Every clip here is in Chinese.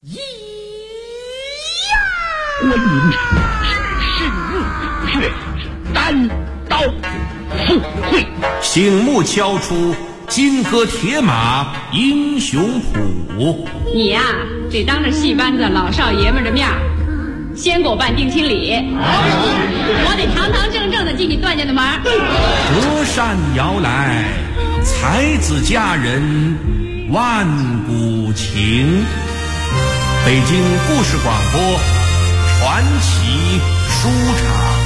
观音是日月单刀赴会， 醒目敲出金戈铁马英雄谱。 你呀，得当着戏班子老少爷们的面先给我办定亲礼，我得堂堂正正的进你段家的门。 隔山摇来，才子佳人万古情。北京故事广播传奇书场。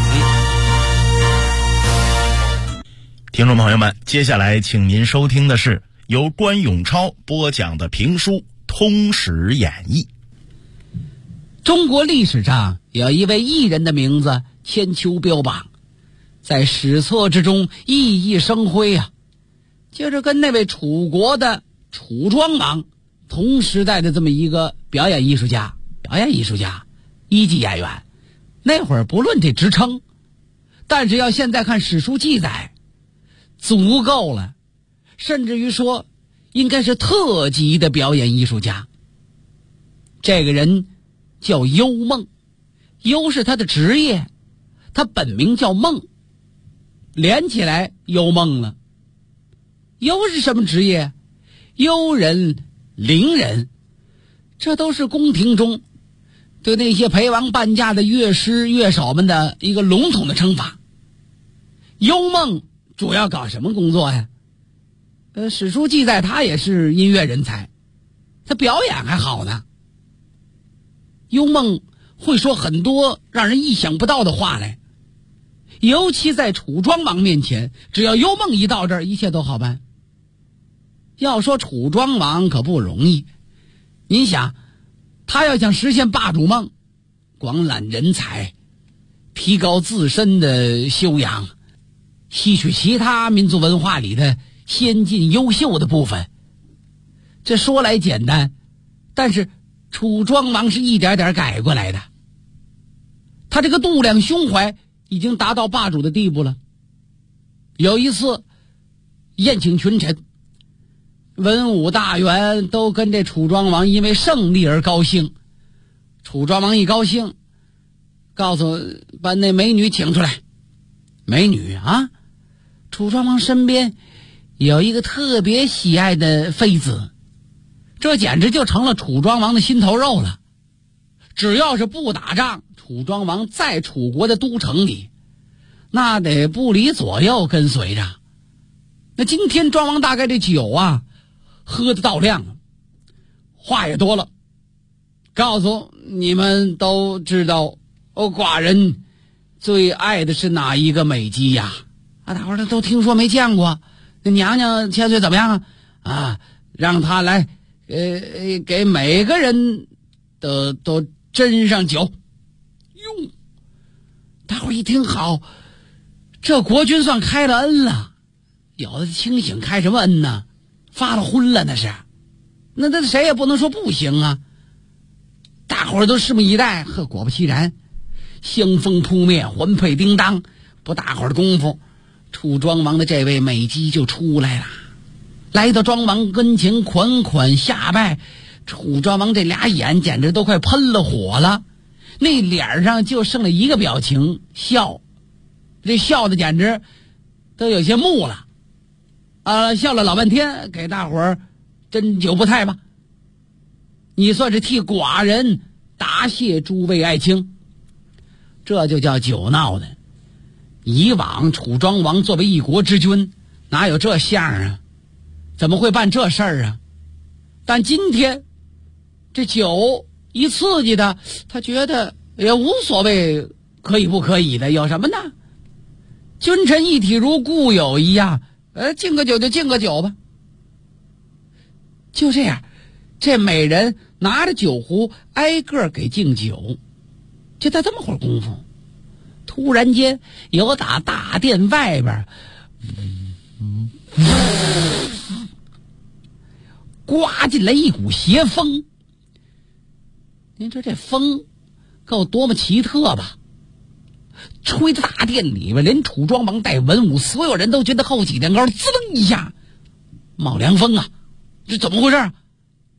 听众朋友们，接下来请您收听的是由关永超播讲的评书《通史演义》。 中国历史上有一位艺人的名字千秋标榜，在史册之中熠熠生辉啊，就是跟那位楚国的楚庄王同时代的这么一个表演艺术家，一级演员。那会儿不论这职称，但是要现在看史书记载，足够了，甚至于说应该是特级的表演艺术家。这个人叫幽梦，幽是他的职业，他本名叫梦，连起来幽梦了。幽是什么职业？幽人、伶人，这都是宫廷中对那些陪王伴驾的乐师乐手们的一个笼统的称法。幽梦主要搞什么工作呀？史书记载他也是音乐人才，他表演还好呢。幽梦会说很多让人意想不到的话来，尤其在楚庄王面前，只要幽梦一到这儿，一切都好办。要说楚庄王可不容易，您想，他要想实现霸主梦，广揽人才，提高自身的修养，吸取其他民族文化里的先进优秀的部分，这说来简单，但是楚庄王是一点点改过来的。他这个度量胸怀已经达到霸主的地步了。有一次宴请群臣，文武大员都跟这楚庄王因为胜利而高兴。楚庄王一高兴，告诉把那美女请出来。美女啊，楚庄王身边有一个特别喜爱的妃子，这简直就成了楚庄王的心头肉了。只要是不打仗，楚庄王在楚国的都城里，那得不离左右跟随着。那今天庄王大概这酒啊喝得到量了，话也多了，告诉你们都知道，寡人最爱的是哪一个美姬呀？大伙儿都听说没见过。那娘娘千岁怎么样啊？让她来给每个人都斟上酒。哟，大伙儿一听好，这国君算开了恩了。有的清醒开什么恩呢？发了昏了那是。那谁也不能说不行啊。大伙儿都拭目以待。呵，果不其然，香风扑面，环佩叮当，不大会儿的功夫，楚庄王的这位美姬就出来了，来到庄王跟前款款下拜。楚庄王这俩眼简直都快喷了火了，那脸上就剩了一个表情，笑。这笑的简直都有些木了笑了老半天，给大伙儿斟酒不菜吧，你算是替寡人答谢诸位爱卿。这就叫酒闹的。以往楚庄王作为一国之君，哪有这相啊？怎么会办这事儿啊？但今天这酒一刺激他觉得也无所谓可以不可以的，有什么呢？君臣一体如故友一样，敬个酒就敬个酒吧。就这样，这美人拿着酒壶挨个给敬酒。就在这么会儿功夫，突然间有打大殿外边刮进来一股邪风。您说这风够多么奇特吧？吹的大殿里边，连楚庄王带文武所有人都觉得后脊梁高滋楞一下冒凉风啊！这怎么回事？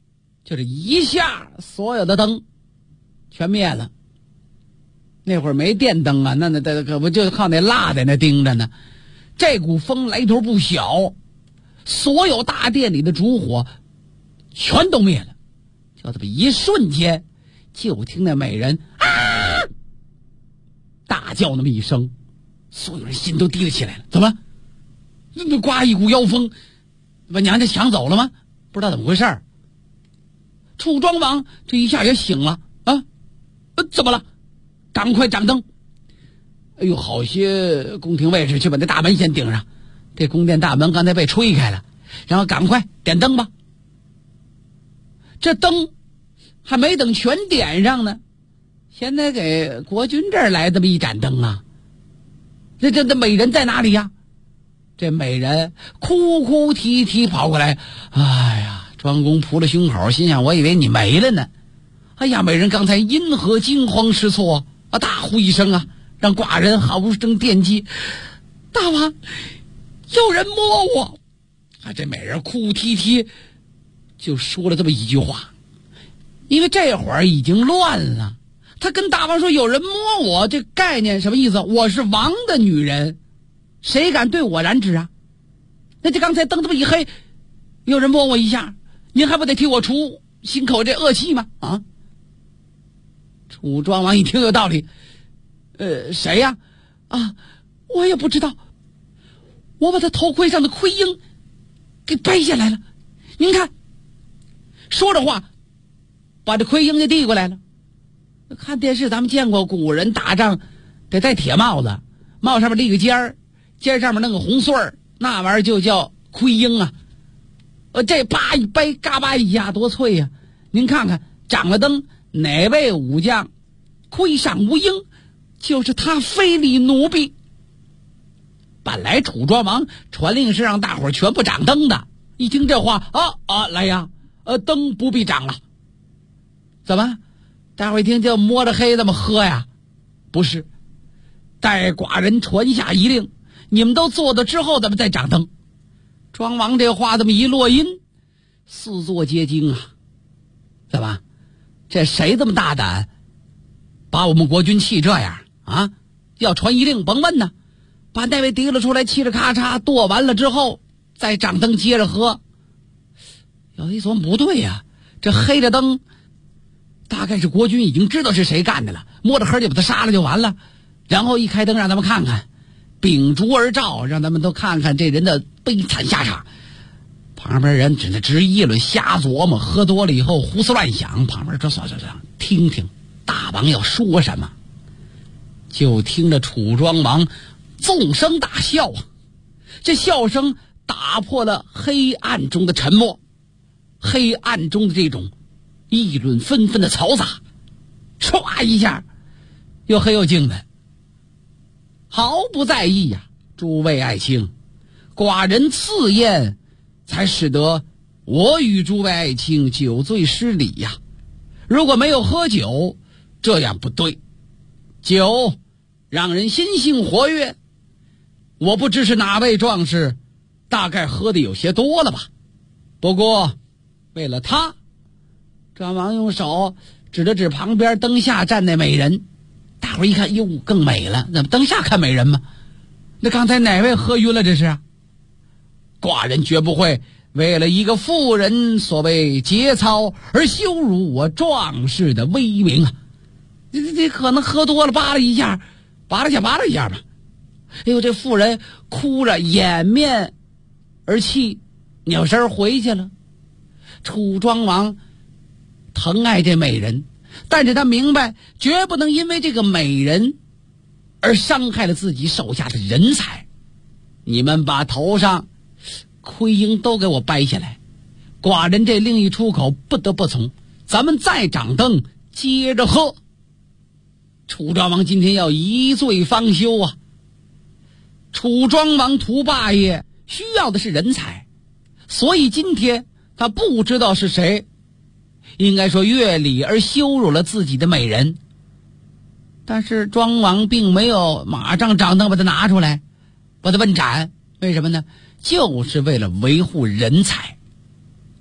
就这一下，所有的灯全灭了。那会儿没电灯啊，那可不就靠那蜡在那盯着呢。这股风来头不小，所有大殿里的烛火全都灭了。就这么一瞬间，就听那美人啊大叫那么一声，所有人心都提了起来了。怎么？那刮一股妖风，把娘家抢走了吗？不知道怎么回事。楚庄王这一下也醒了啊！怎么了？赶快掌灯！哎呦，好些宫廷卫士去把那大门先顶上。这宫殿大门刚才被吹开了，然后赶快点灯吧。这灯还没等全点上呢，现在给国君这儿来这么一盏灯啊！这美人在哪里呀？这美人哭哭啼啼跑过来，哎呀，庄公扑了胸口，心想我以为你没了呢。哎呀，美人刚才因何惊慌失措啊？大呼一声啊，让寡人好生惦记。大王，有人摸我啊！这美人哭啼啼就说了这么一句话，因为这会儿已经乱了。他跟大王说有人摸我，这概念什么意思？我是王的女人，谁敢对我染指啊？那这刚才灯这么一黑，有人摸我一下，您还不得替我除心口这恶气吗？啊！楚庄王一听有道理，谁呀？啊，我也不知道。我把他头盔上的盔缨给掰下来了，您看。说着话，把这盔缨就递过来了。看电视咱们见过古人打仗得戴铁帽子，帽上面立个尖儿，尖上面弄个红穗儿，那玩意儿就叫盔缨啊。这叭一掰，嘎巴一下多脆呀！您看看，掌了灯，哪位武将盔上无缨，就是他非礼奴婢。本来楚庄王传令是让大伙儿全部掌灯的，一听这话，来呀，灯不必掌了。怎么？大伙儿一听就摸着黑那么喝呀？不是，待寡人传下一令，你们都做到之后，咱们再掌灯。庄王这话这么一落音，四座皆惊啊！怎么？这谁这么大胆，把我们国君气这样啊？要传一令，甭问呢，把那位提了出来，嘁哩咔嚓剁完了之后，再掌灯接着喝。有一琢磨不对呀，这黑着灯，大概是国君已经知道是谁干的了，摸着黑就把他杀了就完了，然后一开灯让咱们看看，秉烛而照，让咱们都看看这人的悲惨下场。旁边人只是直议论，瞎琢磨，喝多了以后胡思乱想。旁边说算，听听大王要说什么。就听着楚庄王纵声大笑啊，这笑声打破了黑暗中的沉默，黑暗中的这种议论纷纷的嘈杂，唰一下又黑又静的，毫不在意呀。诸位爱卿，寡人赐宴，才使得我与诸位爱卿酒醉失礼呀。如果没有喝酒，这样不对。酒让人心性活跃，我不知是哪位壮士，大概喝的有些多了吧。不过为了他，庄王用手指了指旁边灯下站那美人，大伙一看，哟，更美了。怎么灯下看美人吗？那刚才哪位喝晕了这是？寡人绝不会为了一个妇人所谓节操而羞辱我壮士的威名啊！这可能喝多了，扒拉一下吧。哎呦，这妇人哭着掩面而泣，扭身回去了。楚庄王疼爱这美人，但是他明白绝不能因为这个美人而伤害了自己手下的人才。你们把头上盔缨都给我掰下来，寡人这令一出口，不得不从。咱们再掌灯，接着喝。楚庄王今天要一醉方休啊！楚庄王图霸业需要的是人才，所以今天他不知道是谁，应该说越礼而羞辱了自己的美人。但是庄王并没有马上掌灯把他拿出来，把他问斩。为什么呢？就是为了维护人才。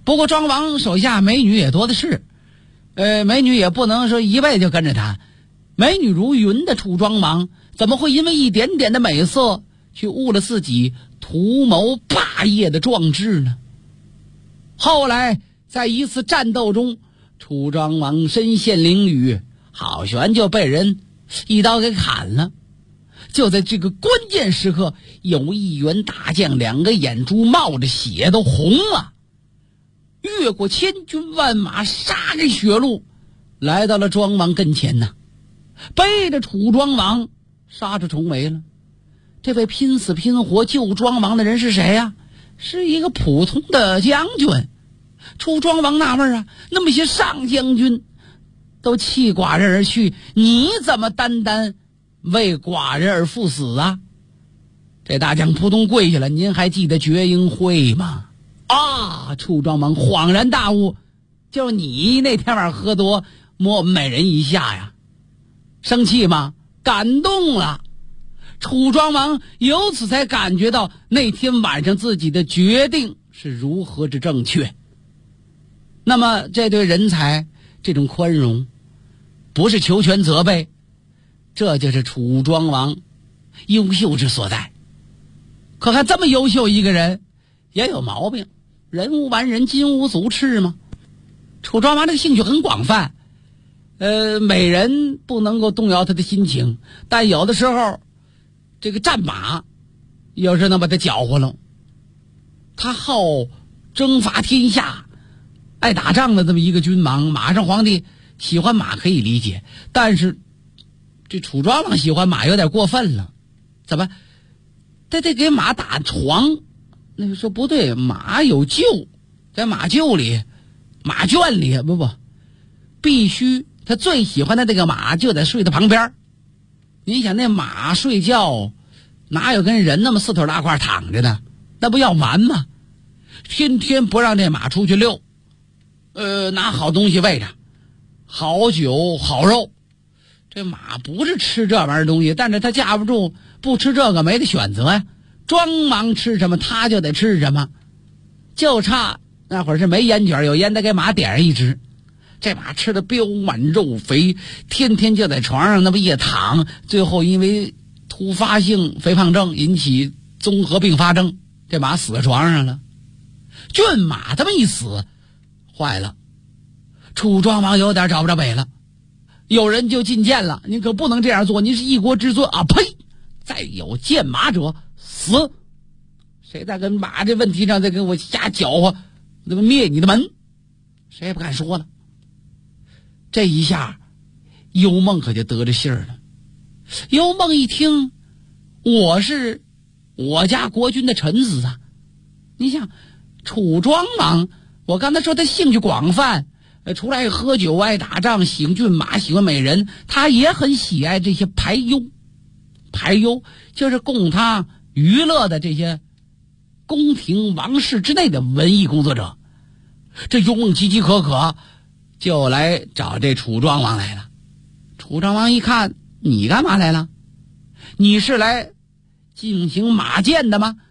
不过庄王手下美女也多的是，美女也不能说一辈子就跟着他。美女如云的楚庄王怎么会因为一点点的美色去误了自己图谋霸业的壮志呢？后来在一次战斗中，楚庄王身陷囹圄，好悬就被人一刀给砍了。就在这个关键时刻，有一员大将两个眼珠冒着血都红了，越过千军万马，杀着血路来到了庄王跟前呐，背着楚庄王杀出重围了。这位拼死拼活救庄王的人是谁呀？是一个普通的将军。楚庄王纳闷啊，那么些上将军都弃寡人而去，你怎么单单为寡人而赴死啊？这大将扑通跪下了，您还记得绝缨会吗？啊！楚庄王恍然大悟，就你那天晚上喝多摸美人一下呀，生气吗？感动了。楚庄王由此才感觉到那天晚上自己的决定是如何之正确。那么这对人才这种宽容不是求全责备，这就是楚庄王优秀之所在。可看这么优秀一个人也有毛病，人无完人，金无足赤嘛。楚庄王这个兴趣很广泛，美人不能够动摇他的心情，但有的时候这个战马有时能把他搅和了。他好征伐天下，爱打仗的这么一个君王，马上皇帝喜欢马可以理解，但是这楚庄王喜欢马有点过分了。怎么他得给马打床？那个说不对，马有厩，在马厩里马圈里不必须他最喜欢的这个马就得睡在旁边。你想那马睡觉哪有跟人那么四腿大块躺着的，那不要完吗？天天不让这马出去溜，拿好东西喂着，好酒好肉。这马不是吃这玩意儿东西，但是他架不住不吃这个没得选择呀。庄王吃什么他就得吃什么，就差那会儿是没烟卷，有烟得给马点上一支。这马吃的膘满肉肥，天天就在床上那么一躺，最后因为突发性肥胖症引起综合并发症，这马死在床上了。骏马这么一死，坏了，楚庄王有点找不着北了。有人就进谏了，你可不能这样做，你是一国之尊啊！呸！再有见马者死！谁再跟马这问题上再跟我瞎搅和，那么灭你的门！谁也不敢说了。这一下幽梦可就得着信儿了。幽梦一听，我是我家国君的臣子啊！你想楚庄王，我刚才说他兴趣广泛，除了爱喝酒爱打仗喜欢骏马喜欢美人，他也很喜爱这些排忧。排忧就是供他娱乐的这些宫廷王室之内的文艺工作者。这幽梦饥饥渴渴就来找这楚庄王来了。楚庄王一看，你干嘛来了？你是来进行马箭的吗？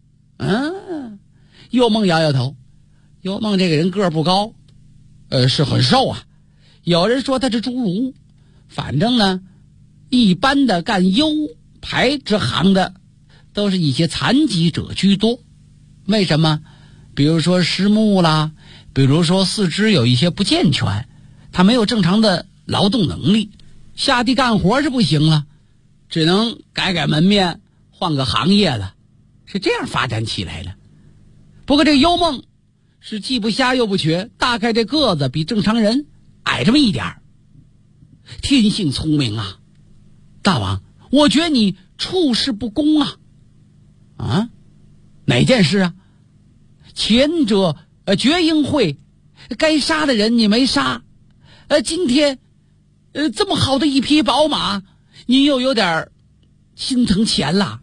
幽梦摇摇头。幽梦这个人个儿不高，是很瘦啊。有人说他是侏儒，反正呢一般的干优排之行的都是一些残疾者居多。为什么？比如说失目啦，比如说四肢有一些不健全，他没有正常的劳动能力，下地干活是不行了，只能改改门面换个行业了，是这样发展起来的。不过这幽梦是既不瞎又不瘸，大概这个子比正常人矮这么一点儿，天性聪明啊。大王，我觉得你处事不公啊。啊？哪件事啊？前者绝缨会该杀的人你没杀，今天这么好的一匹宝马你又有点心疼钱了。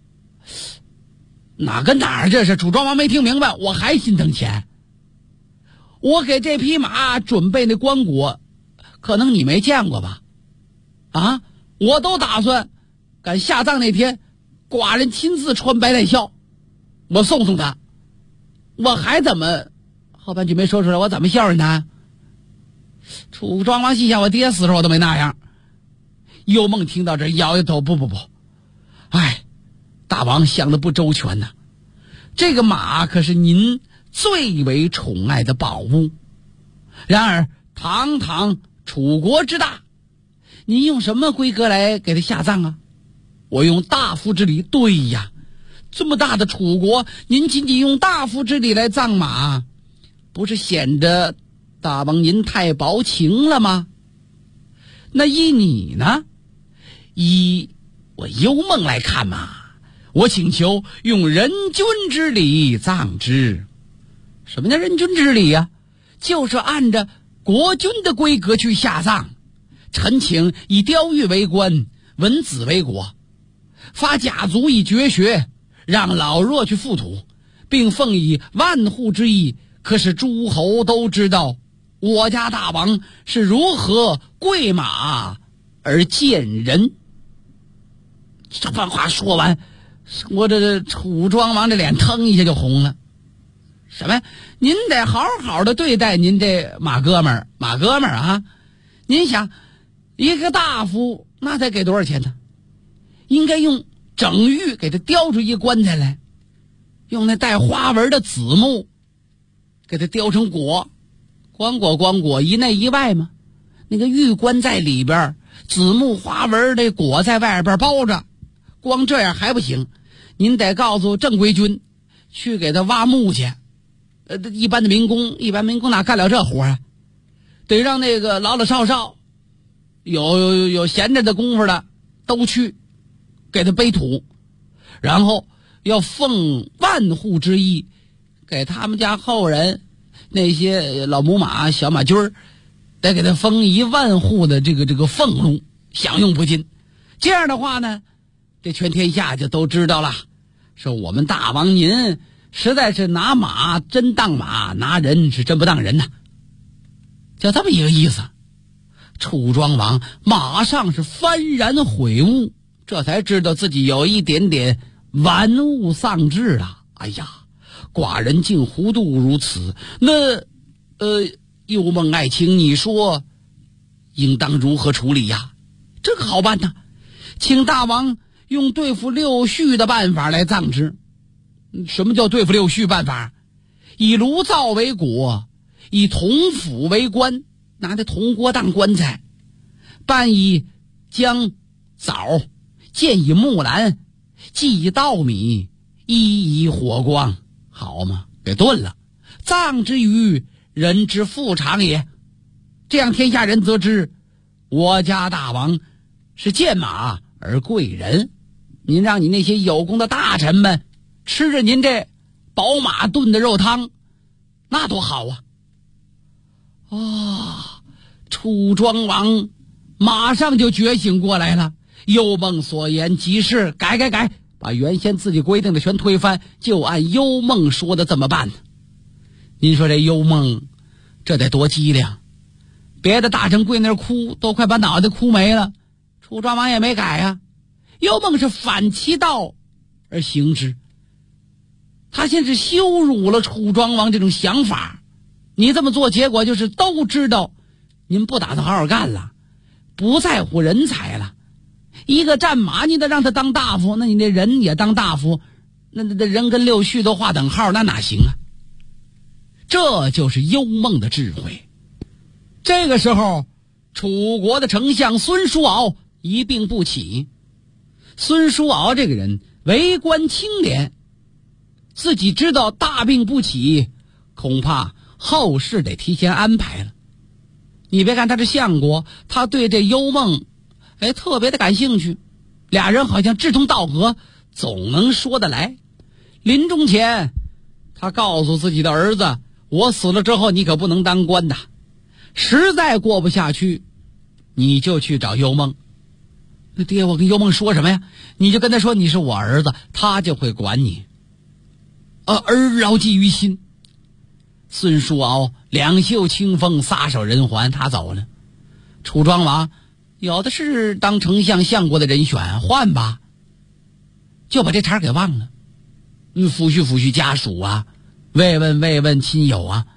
哪跟哪儿？这是楚庄王没听明白，我还心疼钱。我给这匹马准备那棺椁可能你没见过吧？啊，我都打算赶下葬那天寡人亲自穿白带孝，我送送他。我还怎么后半句没说出来，我怎么孝顺他？楚庄王心想，我爹死的时候我都没那样。幽梦听到这摇摇头，不，哎，大王想的不周全呐。这个马可是您最为宠爱的宝物，然而堂堂楚国之大，您用什么规格来给他下葬啊？我用大夫之礼。对呀，这么大的楚国，您仅仅用大夫之礼来葬马，不是显得大王您太薄情了吗？那依你呢？依我幽梦来看嘛，我请求用人君之礼葬之。什么叫人君之礼呀？就是按着国君的规格去下葬。臣请以雕玉为官，文子为国，发甲族以绝学，让老弱去覆土，并奉以万户之意，可使诸侯都知道我家大王是如何跪马而见人。这番话说完，我这楚庄王这脸腾一下就红了。什么？您得好好的对待您这马哥们儿啊！您想，一个大夫那得给多少钱呢？应该用整玉给他雕出一棺材来，用那带花纹的子木给他雕成椁，光椁一内一外嘛。那个玉棺在里边，子木花纹的椁在外边包着。光这样还不行，您得告诉正规军去给他挖木去。一般民工哪干了这活啊？得让那个老少有闲着的功夫的都去给他背土，然后要奉万户之意，给他们家后人那些老母马小马驹儿，得给他封1万户的这个俸禄，享用不尽。这样的话呢，这全天下就都知道了，说我们大王您实在是拿马真当马，拿人是真不当人呐，就这么一个意思。楚庄王马上是幡然悔悟，这才知道自己有一点点玩物丧志了。哎呀，寡人竟糊涂如此，那幽梦爱卿，你说应当如何处理呀？这个好办呐，请大王用对付六畜的办法来葬之。什么叫对付六畜办法？以炉灶为椁，以铜釜为棺，拿着铜锅当棺材，拌以姜枣，建以木兰，祭以稻米，衣以火光，好嘛，给炖了，葬之于人之腹肠也。这样天下人则知我家大王是见马而贵人。您让你那些有功的大臣们吃着您这宝马炖的肉汤，那多好啊！楚庄王马上就觉醒过来了，幽梦所言极是，改，把原先自己规定的全推翻，就按幽梦说的这么办。您说这幽梦这得多机灵，别的大臣跪那儿哭，都快把脑袋哭没了，楚庄王也没改啊。幽梦是反其道而行之，他先是羞辱了楚庄王这种想法。你这么做，结果就是都知道您不打算好好干了，不在乎人才了。一个战马你得让他当大夫，那你那人也当大夫，那人跟六畜都划等号，那哪行啊？这就是幽梦的智慧。这个时候，楚国的丞相孙叔敖一病不起。孙叔敖这个人为官清廉，自己知道大病不起，恐怕后事得提前安排了。你别看他是相国，他对这幽梦特别的感兴趣，俩人好像志同道合，总能说得来。临终前他告诉自己的儿子，我死了之后你可不能当官的，实在过不下去你就去找幽梦。那爹，我跟幽梦说什么呀？你就跟他说你是我儿子，他就会管你。儿牢记于心。孙叔敖两袖清风，撒手人寰，他走了。楚庄王有的是当丞相相国的人选，换吧，就把这茬给忘了。抚恤家属啊，慰问亲友啊，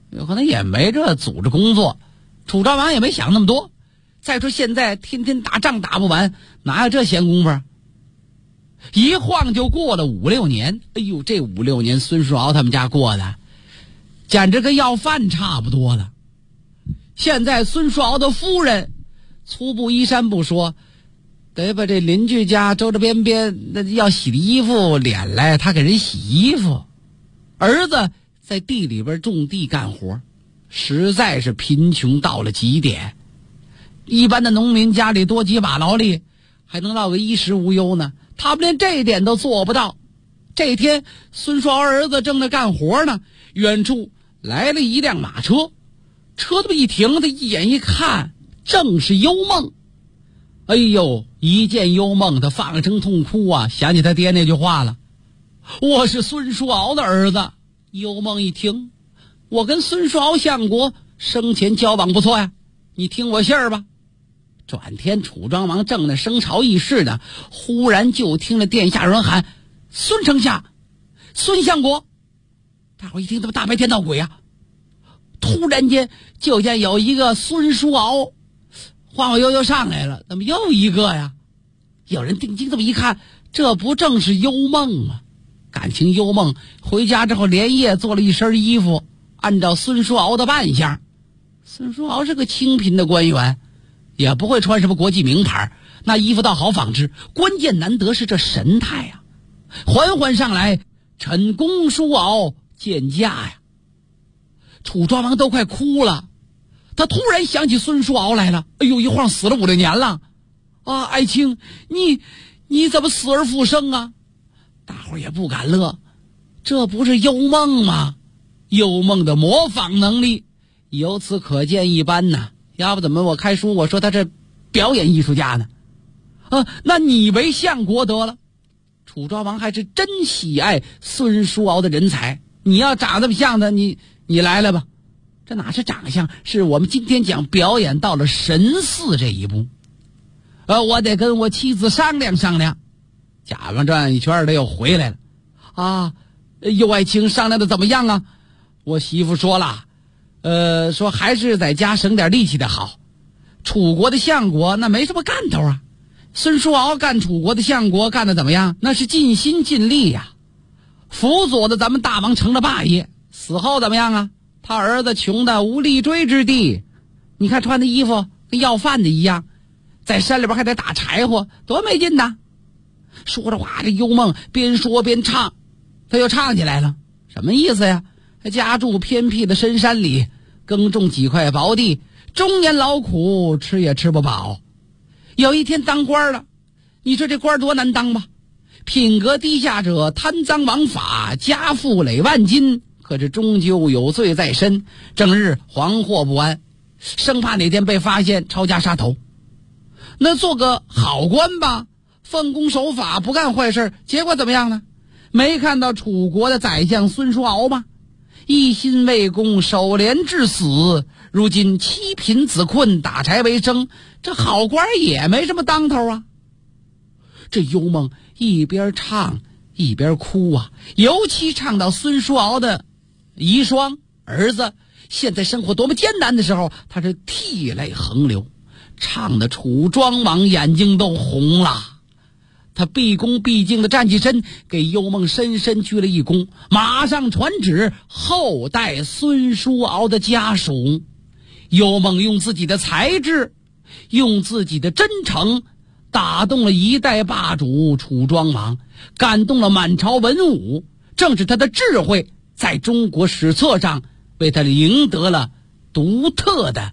有可能也没这组织工作。楚昭王也没想那么多。再说现在天天打仗打不完，哪有这闲工夫？一晃就过了5、6年。哎呦，这5、6年孙叔敖他们家过的简直跟要饭差不多了。现在孙叔敖的夫人粗布衣衫不说，得把这邻居家周周边边那要洗的衣服敛来，他给人洗衣服。儿子在地里边种地干活，实在是贫穷到了极点。一般的农民家里多几把劳力，还能落个衣食无忧呢，他们连这一点都做不到。这天孙叔敖儿子正在干活呢，远处来了一辆马车，车这么一停，他一眼一看，正是幽梦。哎呦，一见幽梦，他放声痛哭啊，想起他爹那句话了，我是孙叔敖的儿子。幽梦一听，我跟孙叔敖相国生前交往不错呀，你听我信儿吧。转天楚庄王正在声朝议事呢，忽然就听了殿下有人喊：孙丞相，孙相国。大伙一听，他妈大白天闹鬼啊！突然间就见有一个孙叔敖晃晃悠悠上来了，怎么又一个呀？有人定睛这么一看，这不正是幽梦吗？感情幽梦回家之后连夜做了一身衣服，按照孙叔敖的扮相。孙叔敖是个清贫的官员，也不会穿什么国际名牌，那衣服倒好纺织，关键难得是这神态呀！缓缓上来，臣公叔敖见驾呀！楚庄王都快哭了，他突然想起孙叔敖来了。哎呦，一晃死了5、6年了啊！爱卿，你怎么死而复生啊？大伙儿也不敢乐，这不是幽梦吗？幽梦的模仿能力由此可见一斑呐！要不怎么我开书我说他这表演艺术家呢？那你为相国得了。楚庄王还是真喜爱孙叔敖的人才，你要长这么像的，你来了吧。这哪是长相，是我们今天讲表演到了神似这一步。我得跟我妻子商量商量。假装转一圈，他又回来了啊！有爱卿商量的怎么样啊？我媳妇说了，说还是在家省点力气的好。楚国的相国那没什么干头啊，孙叔敖干楚国的相国干的怎么样？那是尽心尽力呀，辅佐的咱们大王成了霸业。死后怎么样啊？他儿子穷的无立锥之地，你看穿的衣服跟要饭的一样，在山里边还得打柴火，多没劲呐！说着话，这幽梦边说边唱，他又唱起来了。什么意思呀？家住偏僻的深山里，耕种几块薄地，终年劳苦，吃也吃不饱。有一天当官了，你说这官多难当吧？品格低下者贪赃枉法，家富累万金，可是终究有罪在身，整日惶惑不安，生怕哪天被发现抄家杀头。那做个好官吧，奉公守法，不干坏事，结果怎么样呢？没看到楚国的宰相孙叔敖吗？一心为公，守廉至死，如今妻贫子困，打柴为生，这好官也没什么当头啊。这幽梦一边唱一边哭啊，尤其唱到孙叔敖的遗孀儿子现在生活多么艰难的时候，他是涕泪横流，唱的楚庄王眼睛都红了。他毕恭毕敬地站起身，给幽梦深深鞠了一躬，马上传旨后代孙叔敖的家属。幽梦用自己的才智，用自己的真诚，打动了一代霸主楚庄王，感动了满朝文武。正是他的智慧，在中国史册上为他赢得了独特的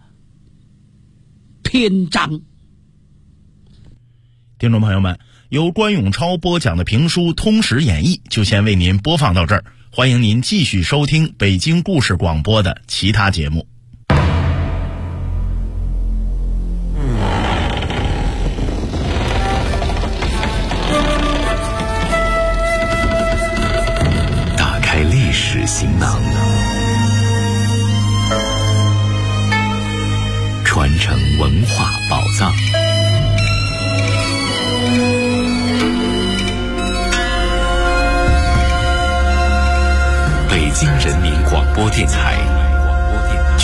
篇章。 听众朋友们，由关永超播讲的评书《通史演义》就先为您播放到这儿，欢迎您继续收听北京故事广播的其他节目。 打开历史行囊，传承文化宝藏。北京人民广播电台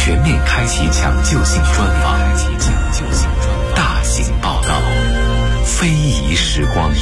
全面开启抢救性专访，大型报道，非遗时光。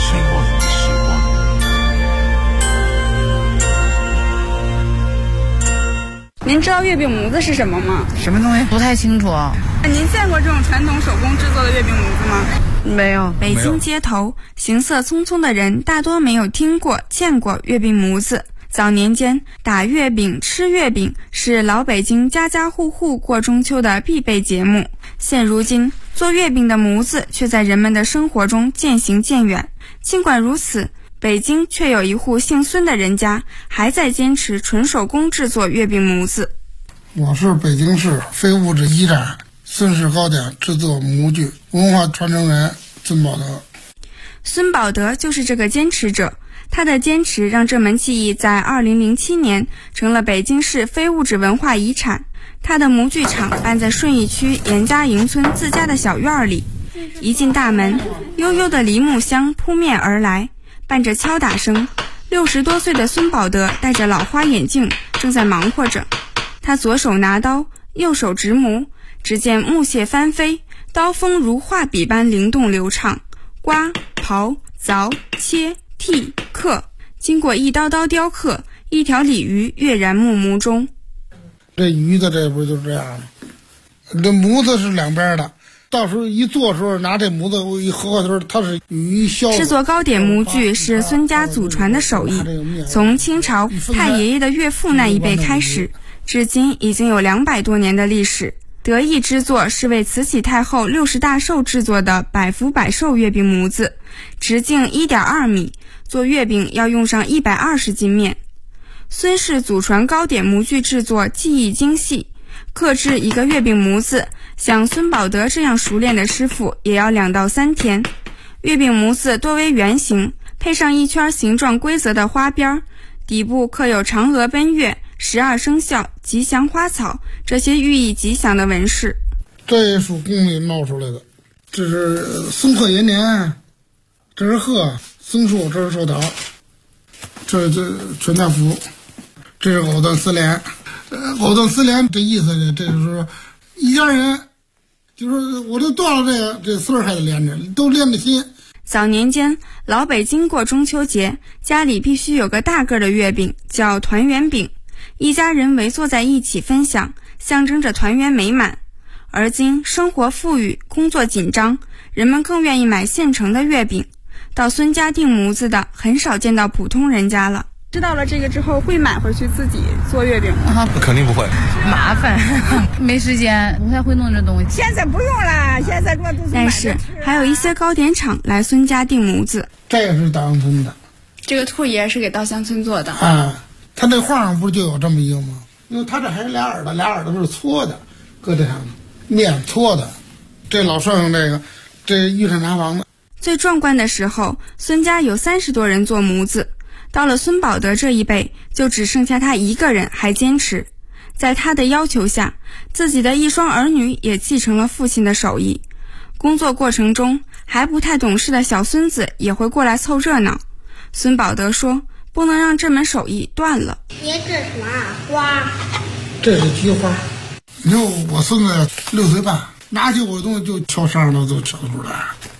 您知道月饼模子是什么吗？ 什么东西？不太清楚。 您见过这种传统手工制作的月饼模子吗？ 没有。 北京街头行色匆匆的人大多没有听过见过月饼模子。早年间，打月饼吃月饼是老北京家家户户过中秋的必备节目。现如今，做月饼的模子却在人们的生活中渐行渐远。尽管如此，北京却有一户姓孙的人家还在坚持纯手工制作月饼模子。 我是北京市非物质遗产孙氏糕点制作模具文化传承人孙宝德。 孙宝德就是这个坚持者，他的坚持让这门技艺在2007年成了北京市非物质文化遗产。他的模具厂办在顺义区严家营村自家的小院里，一进大门，悠悠的梨木香扑面而来，伴着敲打声，60多岁的孙宝德戴着老花眼镜，正在忙活着。他左手拿刀，右手执模，只见木屑翻飞，刀锋如画笔般灵动流畅，刮、刨、凿、切、剔、刻，经过一刀刀雕刻，一条鲤鱼跃然目模中。 这鱼的这不就这样吗？这模子是两边的，到时候一做的时候拿这模子一合的时候，它是鱼削。 制作糕点模具是孙家祖传的手艺，从清朝太爷爷的岳父那一辈开始，至今已经有200多年的历史。得意之作是为慈禧太后60大寿制作的百福百寿月饼模子，直径1.2米，做月饼要用上120斤面。孙氏祖传糕点模具制作技艺精细，刻制一个月饼模子，像孙宝德这样熟练的师傅也要2到3天。月饼模子多为圆形，配上一圈形状规则的花边，底部刻有嫦娥奔月、12生肖、吉祥花草这些寓意吉祥的纹饰。 这也属宫里闹出来的，这是松鹤延年，这是鹤，松树，这是寿桃，这全家福，这是藕断丝连。藕断丝连这意思呢，这就是说一家人，就是我都断了这丝儿还得连着，都连着心。 早年间，老北京过中秋节，家里必须有个大个的月饼，叫团圆饼，一家人围坐在一起分享，象征着团圆美满。而今生活富裕，工作紧张，人们更愿意买现成的月饼，到孙家订模子的很少见到普通人家了。知道了这个之后，会买回去自己做月饼吗？ 肯定不会， 麻烦，没时间，不太会弄这东西。 现在不用了，现在多都是。 但是还有一些糕点厂来孙家订模子。 这个是稻香村的， 这个兔爷是给稻香村做的啊。他那画上不就有这么一个吗？因为他这还是俩耳朵都是搓的，搁这上面搓的。这老剩下这御膳茶房的。 最壮观的时候，孙家有30多人做模子。到了孙宝德这一辈，就只剩下他一个人还坚持。在他的要求下，自己的一双儿女也继承了父亲的手艺。工作过程中，还不太懂事的小孙子也会过来凑热闹。孙宝德说，不能让这门手艺断了。 你这是嘛花？ 这是菊花。你说我孙子6岁半，拿起我的东西就敲上头就敲出来。